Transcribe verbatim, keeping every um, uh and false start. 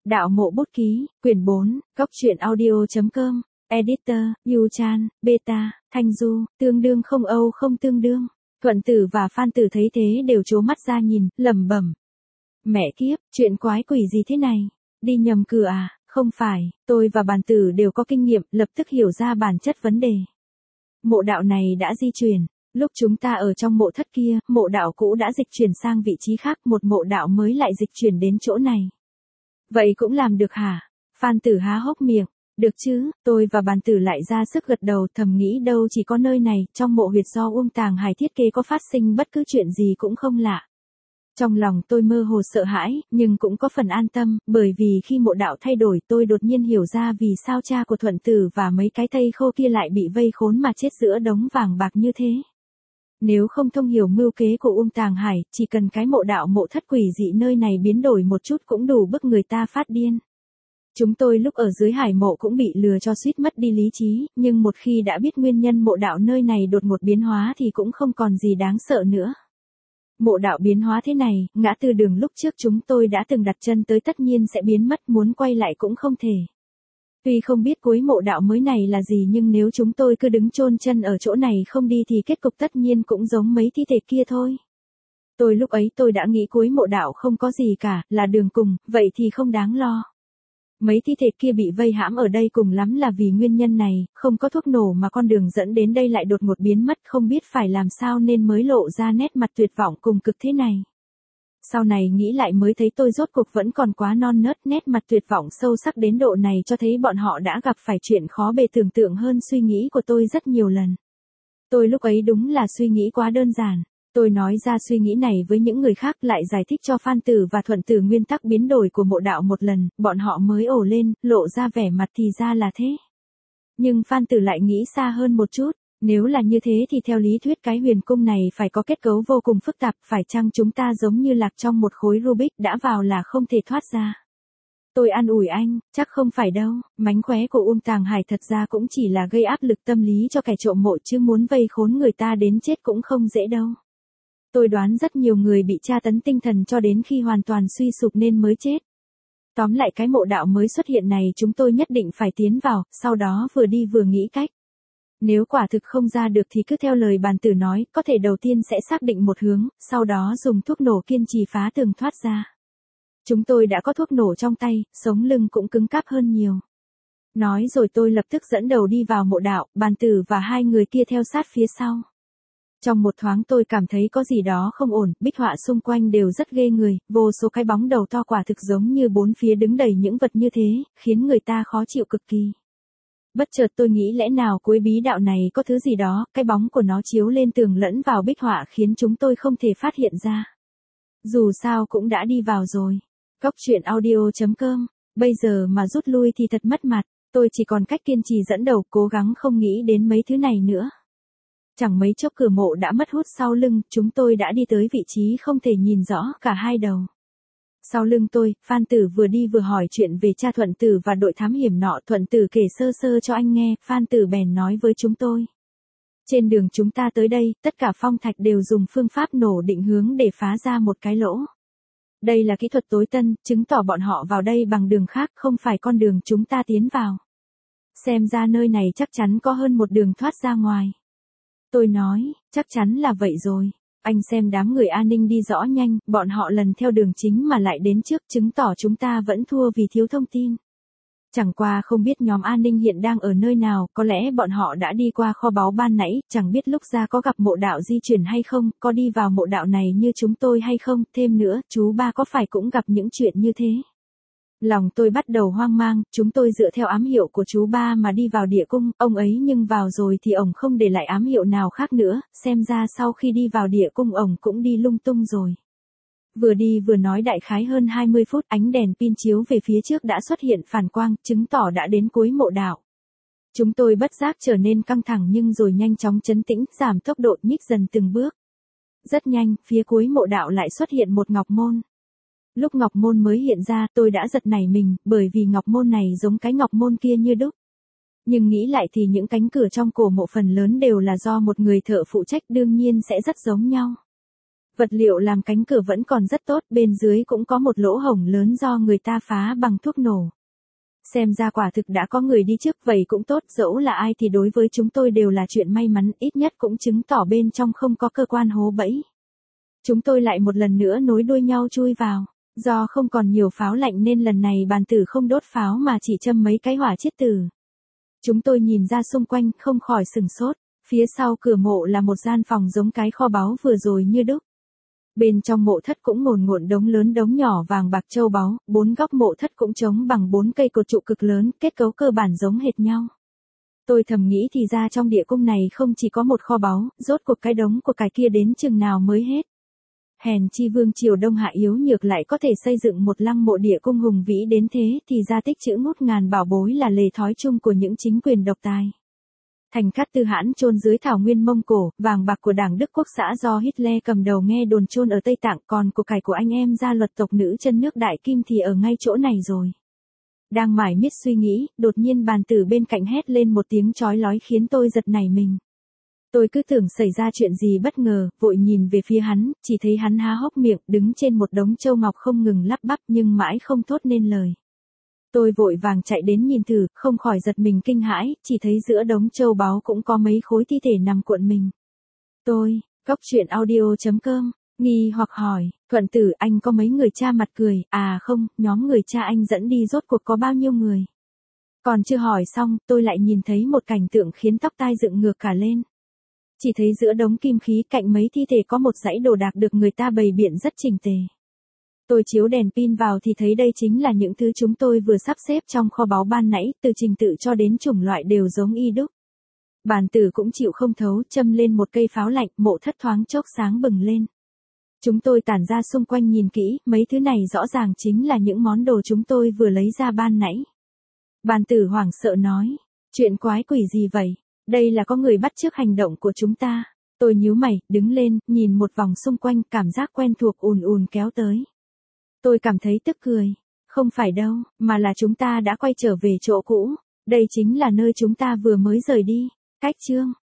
Đạo mộ bút ký, quyển bốn, góc truyện audio.com, editor, Yu Chan, Beta, Thanh Du, tương đương không Âu không tương đương. Thuận Tử và Phan Tử thấy thế đều trố mắt ra nhìn, lẩm bẩm. Mẹ kiếp, chuyện quái quỷ gì thế này? Đi nhầm cửa à? Không phải, tôi và Bàn Tử đều có kinh nghiệm, lập tức hiểu ra bản chất vấn đề. Mộ đạo này đã di chuyển. Lúc chúng ta ở trong mộ thất kia, mộ đạo cũ đã dịch chuyển sang vị trí khác, một mộ đạo mới lại dịch chuyển đến chỗ này. Vậy cũng làm được hả? Phan Tử há hốc miệng. Được chứ, tôi và Bàn Tử lại ra sức gật đầu, thầm nghĩ đâu chỉ có nơi này, trong mộ huyệt do Uông Tàng Hải thiết kế có phát sinh bất cứ chuyện gì cũng không lạ. Trong lòng tôi mơ hồ sợ hãi, nhưng cũng có phần an tâm, bởi vì khi mộ đạo thay đổi tôi đột nhiên hiểu ra vì sao cha của Thuận Tử và mấy cái thây khô kia lại bị vây khốn mà chết giữa đống vàng bạc như thế. Nếu không thông hiểu mưu kế của Uông Tàng Hải, chỉ cần cái mộ đạo mộ thất quỷ dị nơi này biến đổi một chút cũng đủ bức người ta phát điên. Chúng tôi lúc ở dưới hải mộ cũng bị lừa cho suýt mất đi lý trí, nhưng một khi đã biết nguyên nhân mộ đạo nơi này đột ngột biến hóa thì cũng không còn gì đáng sợ nữa. Mộ đạo biến hóa thế này, ngã tư đường lúc trước chúng tôi đã từng đặt chân tới tất nhiên sẽ biến mất, muốn quay lại cũng không thể. Tuy không biết cuối mộ đạo mới này là gì nhưng nếu chúng tôi cứ đứng chôn chân ở chỗ này không đi thì kết cục tất nhiên cũng giống mấy thi thể kia thôi. Tôi lúc ấy tôi đã nghĩ cuối mộ đạo không có gì cả, là đường cùng, vậy thì không đáng lo. Mấy thi thể kia bị vây hãm ở đây cùng lắm là vì nguyên nhân này, không có thuốc nổ mà con đường dẫn đến đây lại đột ngột biến mất, không biết phải làm sao nên mới lộ ra nét mặt tuyệt vọng cùng cực thế này. Sau này nghĩ lại mới thấy tôi rốt cuộc vẫn còn quá non nớt, nét mặt tuyệt vọng sâu sắc đến độ này cho thấy bọn họ đã gặp phải chuyện khó bề tưởng tượng hơn suy nghĩ của tôi rất nhiều lần. Tôi lúc ấy đúng là suy nghĩ quá đơn giản. Tôi nói ra suy nghĩ này với những người khác lại giải thích cho Phan Tử và Thuận Tử nguyên tắc biến đổi của mộ đạo một lần, bọn họ mới ồ lên, lộ ra vẻ mặt thì ra là thế. Nhưng Phan Tử lại nghĩ xa hơn một chút. Nếu là như thế thì theo lý thuyết cái huyền cung này phải có kết cấu vô cùng phức tạp, phải chăng chúng ta giống như lạc trong một khối Rubik đã vào là không thể thoát ra. Tôi an ủi anh, chắc không phải đâu, mánh khóe của Uông Tàng Hải thật ra cũng chỉ là gây áp lực tâm lý cho kẻ trộm mộ chứ muốn vây khốn người ta đến chết cũng không dễ đâu. Tôi đoán rất nhiều người bị tra tấn tinh thần cho đến khi hoàn toàn suy sụp nên mới chết. Tóm lại cái mộ đạo mới xuất hiện này chúng tôi nhất định phải tiến vào, sau đó vừa đi vừa nghĩ cách. Nếu quả thực không ra được thì cứ theo lời Bàn Tử nói, có thể đầu tiên sẽ xác định một hướng, sau đó dùng thuốc nổ kiên trì phá tường thoát ra. Chúng tôi đã có thuốc nổ trong tay, sống lưng cũng cứng cáp hơn nhiều. Nói rồi tôi lập tức dẫn đầu đi vào mộ đạo, Bàn Tử và hai người kia theo sát phía sau. Trong một thoáng tôi cảm thấy có gì đó không ổn, bích họa xung quanh đều rất ghê người, vô số cái bóng đầu to quả thực giống như bốn phía đứng đầy những vật như thế, khiến người ta khó chịu cực kỳ. Bất chợt tôi nghĩ lẽ nào cuối bí đạo này có thứ gì đó, cái bóng của nó chiếu lên tường lẫn vào bích họa khiến chúng tôi không thể phát hiện ra. Dù sao cũng đã đi vào rồi. Góc truyện audio.com, bây giờ mà rút lui thì thật mất mặt, tôi chỉ còn cách kiên trì dẫn đầu, cố gắng không nghĩ đến mấy thứ này nữa. Chẳng mấy chốc cửa mộ đã mất hút sau lưng, chúng tôi đã đi tới vị trí không thể nhìn rõ cả hai đầu. Sau lưng tôi, Phan Tử vừa đi vừa hỏi chuyện về cha Thuận Tử và đội thám hiểm nọ. Thuận Tử kể sơ sơ cho anh nghe, Phan Tử bèn nói với chúng tôi. Trên đường chúng ta tới đây, tất cả phong thạch đều dùng phương pháp nổ định hướng để phá ra một cái lỗ. Đây là kỹ thuật tối tân, chứng tỏ bọn họ vào đây bằng đường khác, không phải con đường chúng ta tiến vào. Xem ra nơi này chắc chắn có hơn một đường thoát ra ngoài. Tôi nói, chắc chắn là vậy rồi. Anh xem đám người an ninh đi rõ nhanh, bọn họ lần theo đường chính mà lại đến trước, chứng tỏ chúng ta vẫn thua vì thiếu thông tin. Chẳng qua không biết nhóm an ninh hiện đang ở nơi nào, có lẽ bọn họ đã đi qua kho báu ban nãy, chẳng biết lúc ra có gặp mộ đạo di chuyển hay không, có đi vào mộ đạo này như chúng tôi hay không, thêm nữa, chú ba có phải cũng gặp những chuyện như thế. Lòng tôi bắt đầu hoang mang, chúng tôi dựa theo ám hiệu của chú ba mà đi vào địa cung, ông ấy nhưng vào rồi thì ổng không để lại ám hiệu nào khác nữa, xem ra sau khi đi vào địa cung ổng cũng đi lung tung rồi. Vừa đi vừa nói đại khái hơn hai mươi phút, ánh đèn pin chiếu về phía trước đã xuất hiện phản quang, chứng tỏ đã đến cuối mộ đạo. Chúng tôi bất giác trở nên căng thẳng nhưng rồi nhanh chóng trấn tĩnh, giảm tốc độ nhích dần từng bước. Rất nhanh, phía cuối mộ đạo lại xuất hiện một ngọc môn. Lúc ngọc môn mới hiện ra tôi đã giật nảy mình, bởi vì ngọc môn này giống cái ngọc môn kia như đúc. Nhưng nghĩ lại thì những cánh cửa trong cổ mộ phần lớn đều là do một người thợ phụ trách, đương nhiên sẽ rất giống nhau. Vật liệu làm cánh cửa vẫn còn rất tốt, bên dưới cũng có một lỗ hổng lớn do người ta phá bằng thuốc nổ. Xem ra quả thực đã có người đi trước, vậy cũng tốt, dẫu là ai thì đối với chúng tôi đều là chuyện may mắn, ít nhất cũng chứng tỏ bên trong không có cơ quan hố bẫy. Chúng tôi lại một lần nữa nối đuôi nhau chui vào. Do không còn nhiều pháo lạnh nên lần này bàn tử không đốt pháo mà chỉ châm mấy cái hỏa chiết tử. Chúng tôi nhìn ra xung quanh không khỏi sừng sốt. Phía sau cửa mộ là một gian phòng giống cái kho báu vừa rồi như đúc. Bên trong mộ thất cũng ngổn ngộn đống lớn đống nhỏ vàng bạc châu báu, bốn góc mộ thất cũng trống bằng bốn cây cột trụ cực lớn, kết cấu cơ bản giống hệt nhau. Tôi thầm nghĩ thì ra trong địa cung này không chỉ có một kho báu, rốt cuộc cái đống của cái kia đến chừng nào mới hết. Hèn chi vương triều Đông Hạ yếu nhược lại có thể xây dựng một lăng mộ địa cung hùng vĩ đến thế, thì ra tích trữ ngút ngàn bảo bối là lề thói chung của những chính quyền độc tài. Thành Cát Tư Hãn chôn dưới thảo nguyên Mông Cổ, vàng bạc của Đảng Đức Quốc xã do Hitler cầm đầu nghe đồn chôn ở Tây Tạng, còn của cải của anh em gia luật tộc nữ chân nước Đại Kim thì ở ngay chỗ này rồi. Đang mải miết suy nghĩ, đột nhiên bàn tử bên cạnh hét lên một tiếng chói lói khiến tôi giật nảy mình. Tôi cứ tưởng xảy ra chuyện gì bất ngờ, vội nhìn về phía hắn, chỉ thấy hắn há hốc miệng, đứng trên một đống châu ngọc không ngừng lắp bắp nhưng mãi không thốt nên lời. Tôi vội vàng chạy đến nhìn thử, không khỏi giật mình kinh hãi, chỉ thấy giữa đống châu báu cũng có mấy khối thi thể nằm cuộn mình. Tôi, góc truyện audio chấm com, nghi hoặc hỏi, Thuận Tử, anh có mấy người cha? Mặt cười, à không, nhóm người cha anh dẫn đi rốt cuộc có bao nhiêu người? Còn chưa hỏi xong, tôi lại nhìn thấy một cảnh tượng khiến tóc tai dựng ngược cả lên. Chỉ thấy giữa đống kim khí cạnh mấy thi thể có một dãy đồ đạc được người ta bày biện rất chỉnh tề. Tôi chiếu đèn pin vào thì thấy đây chính là những thứ chúng tôi vừa sắp xếp trong kho báu ban nãy, từ trình tự cho đến chủng loại đều giống y đúc. Bàn tử cũng chịu không thấu, châm lên một cây pháo lạnh, mộ thất thoáng chốc sáng bừng lên. Chúng tôi tản ra xung quanh nhìn kỹ, mấy thứ này rõ ràng chính là những món đồ chúng tôi vừa lấy ra ban nãy. Bàn tử hoảng sợ nói, chuyện quái quỷ gì vậy? Đây là có người bắt chước hành động của chúng ta. Tôi nhíu mày, đứng lên, nhìn một vòng xung quanh, cảm giác quen thuộc ùn ùn kéo tới. Tôi cảm thấy tức cười. Không phải đâu, mà là chúng ta đã quay trở về chỗ cũ. Đây chính là nơi chúng ta vừa mới rời đi. Cách chương